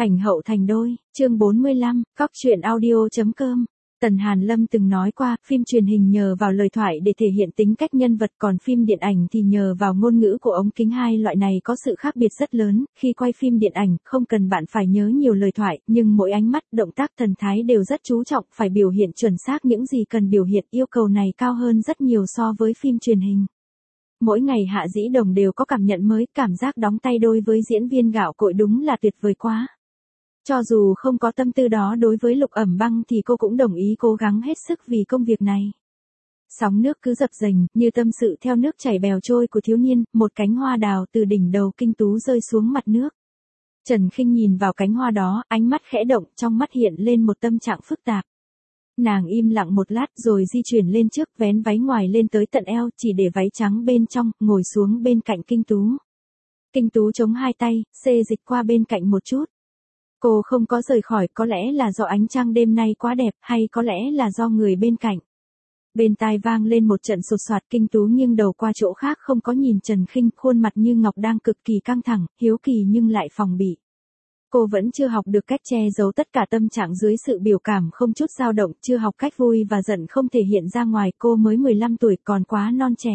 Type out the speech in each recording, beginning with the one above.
Ảnh hậu thành đôi, chương 45, Cóc truyện audio.com. Tần Hàn Lâm từng nói qua, phim truyền hình nhờ vào lời thoại để thể hiện tính cách nhân vật, còn phim điện ảnh thì nhờ vào ngôn ngữ của ống kính. Hai loại này có sự khác biệt rất lớn, khi quay phim điện ảnh, không cần bạn phải nhớ nhiều lời thoại, nhưng mỗi ánh mắt, động tác, thần thái đều rất chú trọng, phải biểu hiện chuẩn xác những gì cần biểu hiện, yêu cầu này cao hơn rất nhiều so với phim truyền hình. Mỗi ngày Hạ Dĩ Đồng đều có cảm nhận mới, cảm giác đóng tay đôi với diễn viên gạo cội đúng là tuyệt vời quá. Cho dù không có tâm tư đó đối với Lục Ẩm Băng thì cô cũng đồng ý cố gắng hết sức vì công việc này. Sóng nước cứ dập dềnh, như tâm sự theo nước chảy bèo trôi của thiếu niên, một cánh hoa đào từ đỉnh đầu Kinh Tú rơi xuống mặt nước. Trần Khinh nhìn vào cánh hoa đó, ánh mắt khẽ động, trong mắt hiện lên một tâm trạng phức tạp. Nàng im lặng một lát rồi di chuyển lên trước, vén váy ngoài lên tới tận eo, chỉ để váy trắng bên trong, ngồi xuống bên cạnh Kinh Tú. Kinh Tú chống hai tay, xê dịch qua bên cạnh một chút. Cô không có rời khỏi, có lẽ là do ánh trăng đêm nay quá đẹp, hay có lẽ là do người bên cạnh. Bên tai vang lên một trận sột soạt, Kinh Tú nghiêng đầu qua chỗ khác không có nhìn Trần Khinh, khuôn mặt như ngọc đang cực kỳ căng thẳng, hiếu kỳ nhưng lại phòng bị. Cô vẫn chưa học được cách che giấu tất cả tâm trạng dưới sự biểu cảm không chút dao động, chưa học cách vui và giận không thể hiện ra ngoài, cô mới 15 tuổi còn quá non trẻ.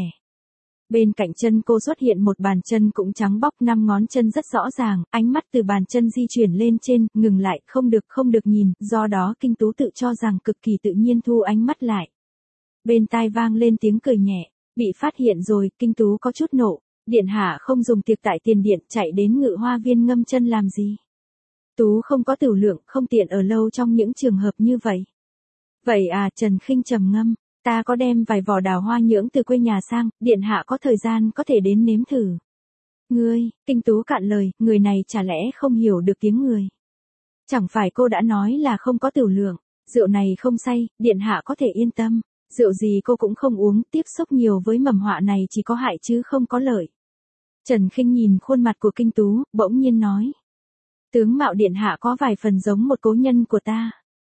Bên cạnh chân cô xuất hiện một bàn chân cũng trắng bóc, 5 ngón chân rất rõ ràng, ánh mắt từ bàn chân di chuyển lên trên, ngừng lại, không được nhìn, do đó Kinh Tú tự cho rằng cực kỳ tự nhiên thu ánh mắt lại. Bên tai vang lên tiếng cười nhẹ, bị phát hiện rồi, Kinh Tú có chút nộ, điện hạ không dùng tiệc tại tiền điện, chạy đến Ngự Hoa Viên ngâm chân làm gì? Tú không có tửu lượng, không tiện ở lâu trong những trường hợp như vậy. Vậy à, Trần Khinh trầm ngâm. Ta có đem vài vỏ đào hoa nhưỡng từ quê nhà sang, điện hạ có thời gian có thể đến nếm thử. Ngươi, Kinh Tú cạn lời, người này chả lẽ không hiểu được tiếng người. Chẳng phải cô đã nói là không có tửu lượng, rượu này không say, điện hạ có thể yên tâm, rượu gì cô cũng không uống, tiếp xúc nhiều với mầm họa này chỉ có hại chứ không có lợi. Trần Khinh nhìn khuôn mặt của Kinh Tú, bỗng nhiên nói. Tướng mạo điện hạ có vài phần giống một cố nhân của ta.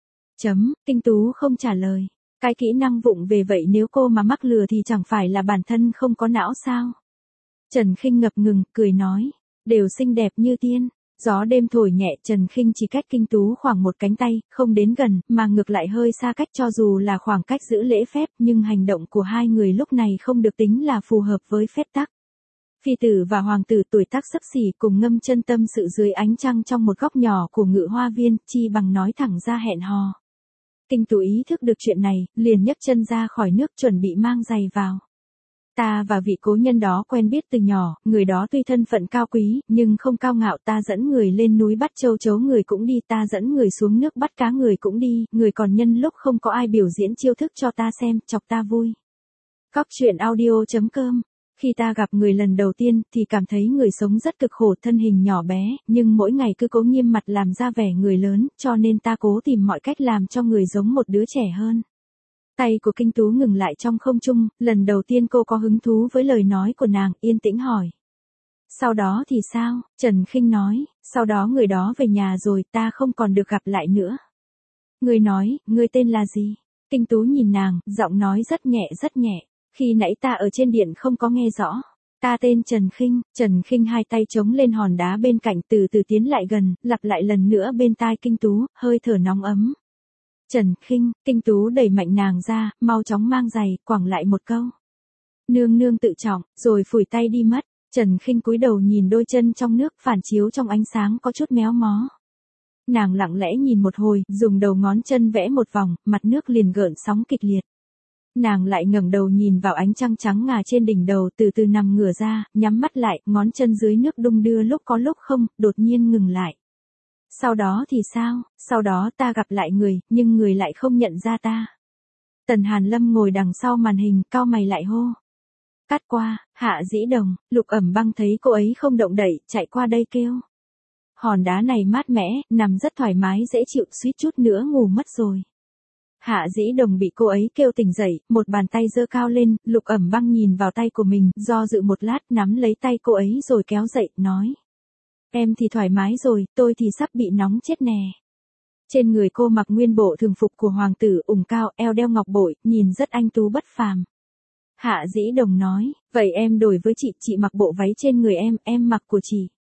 Kinh Tú không trả lời. Cái kỹ năng vụng về vậy nếu cô mà mắc lừa thì chẳng phải là bản thân không có não sao? Trần Khinh ngập ngừng, cười nói, đều xinh đẹp như tiên. Gió đêm thổi nhẹ, Trần Khinh chỉ cách Kinh Tú khoảng một cánh tay, không đến gần, mà ngược lại hơi xa cách, cho dù là khoảng cách giữ lễ phép, nhưng hành động của hai người lúc này không được tính là phù hợp với phép tắc. Phi tử và hoàng tử tuổi tác xấp xỉ cùng ngâm chân tâm sự dưới ánh trăng trong một góc nhỏ của Ngự Hoa Viên, chi bằng nói thẳng ra hẹn hò. Kinh Tú ý thức được chuyện này, liền nhấc chân ra khỏi nước chuẩn bị mang giày vào. Ta và vị cố nhân đó quen biết từ nhỏ, người đó tuy thân phận cao quý, nhưng không cao ngạo, ta dẫn người lên núi bắt châu chấu người cũng đi, ta dẫn người xuống nước bắt cá người cũng đi, người còn nhân lúc không có ai biểu diễn chiêu thức cho ta xem, chọc ta vui. Cóc truyện audio.com. Khi ta gặp người lần đầu tiên thì cảm thấy người sống rất cực khổ, thân hình nhỏ bé, nhưng mỗi ngày cứ cố nghiêm mặt làm ra vẻ người lớn, cho nên ta cố tìm mọi cách làm cho người giống một đứa trẻ hơn. Tay của Kinh Tú ngừng lại trong không trung, lần đầu tiên cô có hứng thú với lời nói của nàng, yên tĩnh hỏi. Sau đó thì sao? Trần Khinh nói, sau đó người đó về nhà rồi, ta không còn được gặp lại nữa. Người nói, ngươi tên là gì? Kinh Tú nhìn nàng, giọng nói rất nhẹ rất nhẹ. Khi nãy ta ở trên điện không có nghe rõ. Ta tên Trần Khinh hai tay chống lên hòn đá bên cạnh từ từ tiến lại gần, lặp lại lần nữa bên tai Kinh Tú, hơi thở nóng ấm. Trần Khinh, Kinh Tú đẩy mạnh nàng ra, mau chóng mang giày, quẳng lại một câu. Nương nương tự trọng, rồi phủi tay đi mất. Trần Khinh cúi đầu nhìn đôi chân trong nước phản chiếu trong ánh sáng có chút méo mó. Nàng lặng lẽ nhìn một hồi, dùng đầu ngón chân vẽ một vòng, mặt nước liền gợn sóng kịch liệt. Nàng lại ngẩng đầu nhìn vào ánh trăng trắng ngà trên đỉnh đầu, từ từ nằm ngửa ra, nhắm mắt lại, ngón chân dưới nước đung đưa lúc có lúc không, đột nhiên ngừng lại. Sau đó thì sao? Sau đó ta gặp lại người, nhưng người lại không nhận ra ta. Tần Hàn Lâm ngồi đằng sau màn hình, cau mày lại hô. Cắt qua, Hạ Dĩ Đồng, Lục Ẩm Băng thấy cô ấy không động đậy, chạy qua đây kêu. Hòn đá này mát mẻ, nằm rất thoải mái dễ chịu, suýt chút nữa ngủ mất rồi. Hạ Dĩ Đồng bị cô ấy kêu tỉnh dậy, một bàn tay giơ cao lên, Lục Ẩm Băng nhìn vào tay của mình, do dự một lát, nắm lấy tay cô ấy rồi kéo dậy, nói. Em thì thoải mái rồi, tôi thì sắp bị nóng chết nè. Trên người cô mặc nguyên bộ thường phục của hoàng tử, ủng cao, eo đeo ngọc bội, nhìn rất anh tú bất phàm. Hạ Dĩ Đồng nói, vậy em đổi với chị mặc bộ váy trên người em mặc của chị.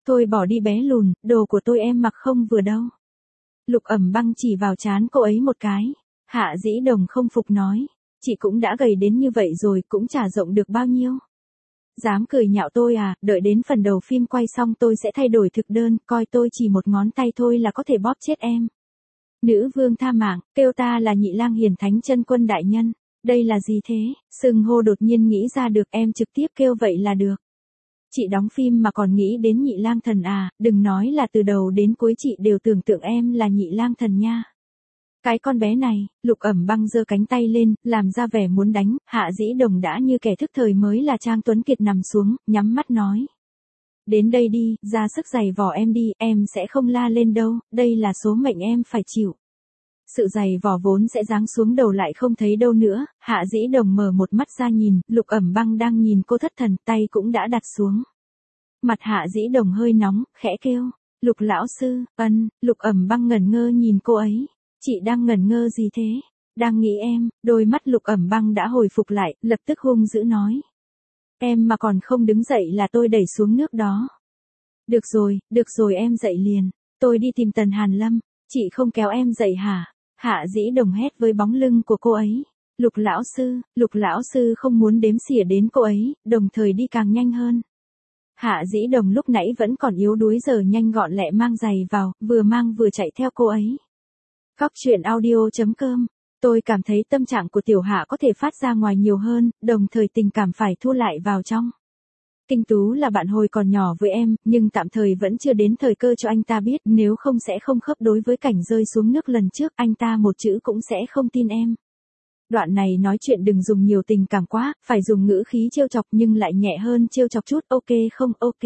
Thôi bỏ đi bé lùn, đồ của tôi em mặc không vừa đâu. Lục Ẩm Băng chỉ vào trán cô ấy một cái. Hạ Dĩ Đồng không phục nói. Chị cũng đã gầy đến như vậy rồi, cũng chả rộng được bao nhiêu. Dám cười nhạo tôi à, đợi đến phần đầu phim quay xong tôi sẽ thay đổi thực đơn, coi tôi chỉ một ngón tay thôi là có thể bóp chết em. Nữ vương tha mạng, kêu ta là Nhị Lang Hiền Thánh Chân Quân đại nhân. Đây là gì thế? Xưng hô đột nhiên nghĩ ra được, em trực tiếp kêu vậy là được. Chị đóng phim mà còn nghĩ đến Nhị Lang Thần à, đừng nói là từ đầu đến cuối chị đều tưởng tượng em là Nhị Lang Thần nha. Cái con bé này, Lục Ẩm Băng giơ cánh tay lên, làm ra vẻ muốn đánh, Hạ Dĩ Đồng đã như kẻ thức thời mới là Trang Tuấn Kiệt nằm xuống, nhắm mắt nói. Đến đây đi, ra sức giày vò em đi, em sẽ không la lên đâu, đây là số mệnh em phải chịu. Sự giày vò vốn sẽ giáng xuống đầu lại không thấy đâu nữa, Hạ Dĩ Đồng mở một mắt ra nhìn, Lục Ẩm Băng đang nhìn cô thất thần, tay cũng đã đặt xuống. Mặt Hạ Dĩ Đồng hơi nóng, khẽ kêu, Lục lão sư, Lục Ẩm Băng ngẩn ngơ nhìn cô ấy. Chị đang ngẩn ngơ gì thế? Đang nghĩ em, đôi mắt Lục Ẩm Băng đã hồi phục lại, lập tức hung dữ nói. Em mà còn không đứng dậy là tôi đẩy xuống nước đó. Được rồi em dậy liền, tôi đi tìm Tần Hàn Lâm, chị không kéo em dậy hả? Hạ Dĩ Đồng hét với bóng lưng của cô ấy. Lục lão sư không muốn đếm xỉa đến cô ấy, đồng thời đi càng nhanh hơn. Hạ Dĩ Đồng lúc nãy vẫn còn yếu đuối giờ nhanh gọn lẹ mang giày vào, vừa mang vừa chạy theo cô ấy. Góc truyện audio.com. Tôi cảm thấy tâm trạng của Tiểu Hạ có thể phát ra ngoài nhiều hơn, đồng thời tình cảm phải thu lại vào trong. Kinh Tú là bạn hồi còn nhỏ với em, nhưng tạm thời vẫn chưa đến thời cơ cho anh ta biết, nếu không sẽ không khớp đối với cảnh rơi xuống nước lần trước, anh ta một chữ cũng sẽ không tin em. Đoạn này nói chuyện đừng dùng nhiều tình cảm quá, phải dùng ngữ khí trêu chọc nhưng lại nhẹ hơn trêu chọc chút, ok không ok.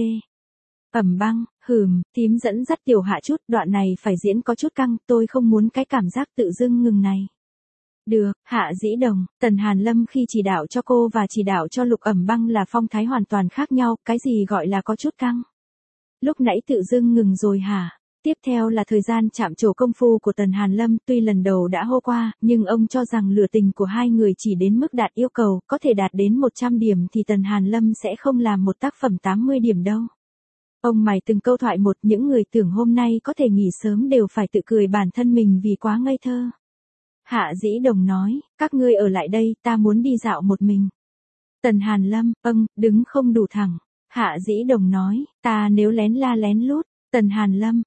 Ẩm Băng, tím dẫn dắt Tiểu Hạ chút, đoạn này phải diễn có chút căng, tôi không muốn cái cảm giác tự dưng ngừng này. Được, Hạ Dĩ Đồng, Tần Hàn Lâm khi chỉ đạo cho cô và chỉ đạo cho Lục Ẩm Băng là phong thái hoàn toàn khác nhau, cái gì gọi là có chút căng. Lúc nãy tự dưng ngừng rồi hả? Tiếp theo là thời gian chạm trổ công phu của Tần Hàn Lâm, tuy lần đầu đã hô qua, nhưng ông cho rằng lửa tình của hai người chỉ đến mức đạt yêu cầu, có thể đạt đến 100 điểm thì Tần Hàn Lâm sẽ không làm một tác phẩm 80 điểm đâu. Ông mày từng câu thoại một, những người tưởng hôm nay có thể nghỉ sớm đều phải tự cười bản thân mình vì quá ngây thơ. Hạ Dĩ Đồng nói, các ngươi ở lại đây, ta muốn đi dạo một mình. Tần Hàn Lâm, đứng không đủ thẳng. Hạ Dĩ Đồng nói, ta nếu lén la lén lút. Tần Hàn Lâm,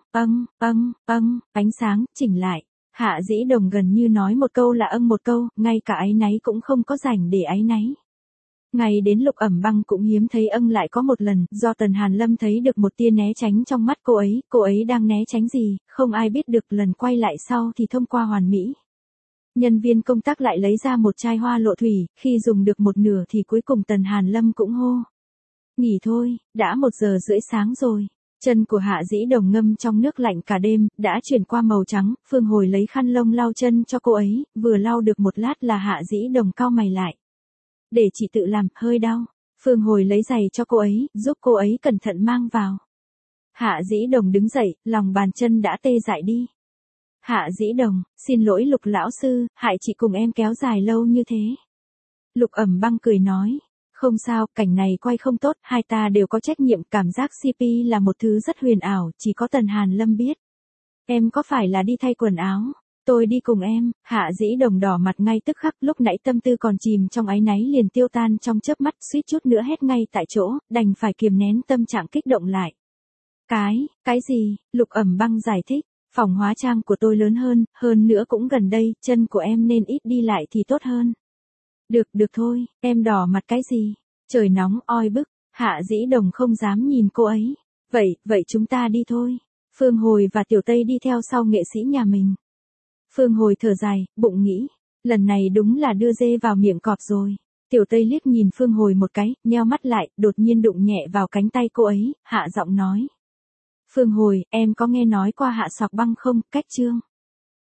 ánh sáng, chỉnh lại. Hạ Dĩ Đồng gần như nói một câu là một câu, ngay cả áy náy cũng không có rảnh để áy náy. Ngay đến Lục Ẩm Băng cũng hiếm thấy lại có một lần, do Tần Hàn Lâm thấy được một tia né tránh trong mắt cô ấy đang né tránh gì, không ai biết được, lần quay lại sau thì thông qua hoàn mỹ. Nhân viên công tác lại lấy ra một chai hoa lộ thủy, khi dùng được một nửa thì cuối cùng Tần Hàn Lâm cũng hô. Nghỉ thôi, đã 1:30 sáng rồi. Chân của Hạ Dĩ Đồng ngâm trong nước lạnh cả đêm, đã chuyển qua màu trắng, Phương Hồi lấy khăn lông lau chân cho cô ấy, vừa lau được một lát là Hạ Dĩ Đồng cau mày lại. Để chị tự làm, hơi đau. Phương Hồi lấy giày cho cô ấy, giúp cô ấy cẩn thận mang vào. Hạ Dĩ Đồng đứng dậy, lòng bàn chân đã tê dại đi. Hạ Dĩ Đồng, xin lỗi Lục lão sư, hại chị cùng em kéo dài lâu như thế. Lục Ẩm Băng cười nói. Không sao, cảnh này quay không tốt, hai ta đều có trách nhiệm, cảm giác CP là một thứ rất huyền ảo, chỉ có Tần Hàn Lâm biết. Em có phải là đi thay quần áo? Tôi đi cùng em. Hạ Dĩ Đồng đỏ mặt ngay tức khắc, lúc nãy tâm tư còn chìm trong áy náy liền tiêu tan trong chớp mắt, suýt chút nữa hét ngay tại chỗ, đành phải kiềm nén tâm trạng kích động lại. Cái gì? Lục Ẩm Băng giải thích, phòng hóa trang của tôi lớn hơn nữa cũng gần đây, chân của em nên ít đi lại thì tốt hơn. Được thôi, em đỏ mặt cái gì? Trời nóng oi bức, Hạ Dĩ Đồng không dám nhìn cô ấy. Vậy chúng ta đi thôi. Phương Hồi và Tiểu Tây đi theo sau nghệ sĩ nhà mình. Phương Hồi thở dài, bụng nghĩ, lần này đúng là đưa dê vào miệng cọp rồi. Tiểu Tây liếc nhìn Phương Hồi một cái, nheo mắt lại, đột nhiên đụng nhẹ vào cánh tay cô ấy, hạ giọng nói. Phương Hồi, em có nghe nói qua Hạ Sọc Băng không, cách chương.